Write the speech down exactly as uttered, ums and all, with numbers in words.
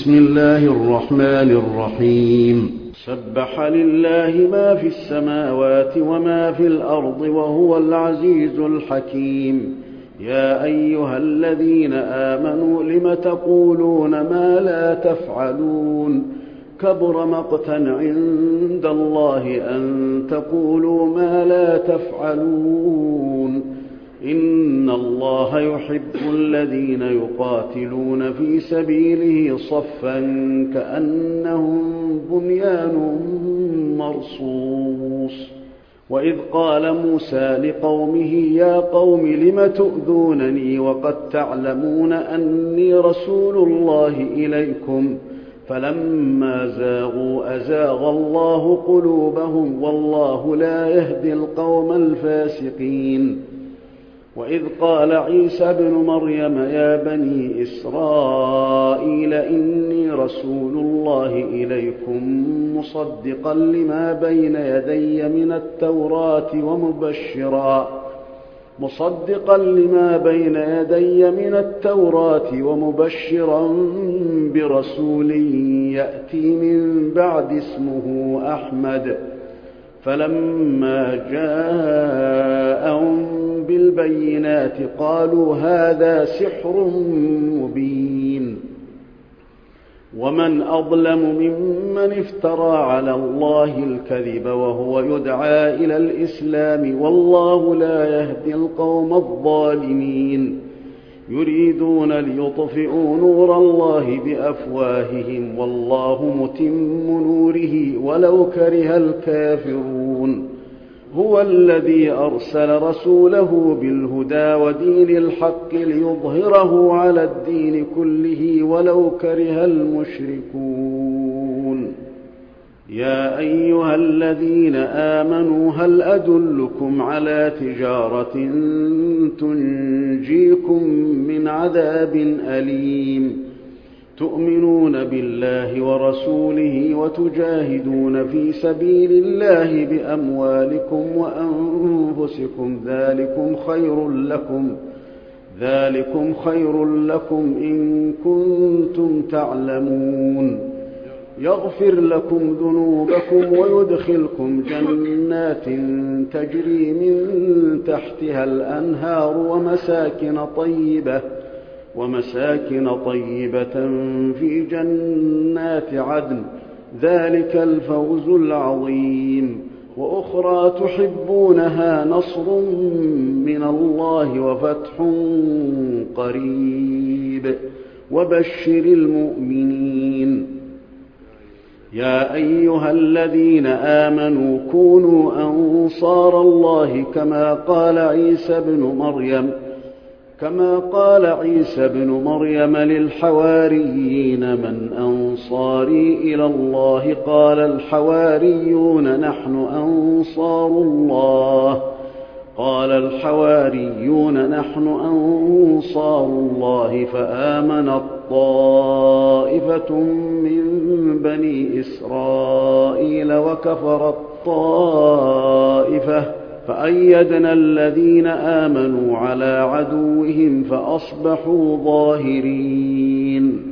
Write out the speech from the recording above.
بسم الله الرحمن الرحيم سبح لله ما في السماوات وما في الأرض وهو العزيز الحكيم. يا أيها الذين آمنوا لم تقولون ما لا تفعلون كبر مقتا عند الله أن تقولوا ما لا تفعلون. إن الله يحب الذين يقاتلون في سبيله صفا كأنهم بنيان مرصوص. وإذ قال موسى لقومه يا قوم لم تؤذونني وقد تعلمون أني رسول الله إليكم فلما زاغوا أزاغ الله قلوبهم والله لا يهدي القوم الفاسقين. وإذ قال عيسى ابن مريم يا بني إسرائيل إني رسول الله إليكم مصدقا لما بين يدي من التوراة ومبشرا مصدقا لما بين يدي من التوراة ومبشرا برسول يأتي من بعد اسمه أحمد. فلما جاءهم بالبينات قالوا هذا سحر مبين. ومن أظلم ممن افترى على الله الكذب وهو يدعى إلى الإسلام والله لا يهدي القوم الظالمين. يريدون ليطفئوا نور الله بأفواههم والله متم نوره ولو كره الكافرون. هو الذي أرسل رسوله بالهدى ودين الحق ليظهره على الدين كله ولو كره المشركون. يا أيها الذين آمنوا هل أدلكم على تجارة تنجيكم من عذاب أليم تؤمنون بالله ورسوله وتجاهدون في سبيل الله بأموالكم وأنفسكم ذلكم خير لكم ذلكم خير لكم إن كنتم تعلمون. يغفر لكم ذنوبكم ويدخلكم جنات تجري من تحتها الأنهار ومساكن طيبة ومساكن طيبة في جنات عدن ذلك الفوز العظيم. وأخرى تحبونها نصر من الله وفتح قريب وبشر المؤمنين. يا أيها الذين آمنوا كونوا أنصار الله كما قال عيسى ابن مريم كما قال عيسى ابن مريم للحواريين من أنصاري إلى الله قال الحواريون نحن أنصار الله قال الحواريون نحن أنصار الله فآمنت طائفة من بني إسرائيل وكفرت طائفة فأيدنا الذين آمنوا على عدوهم فأصبحوا ظاهرين.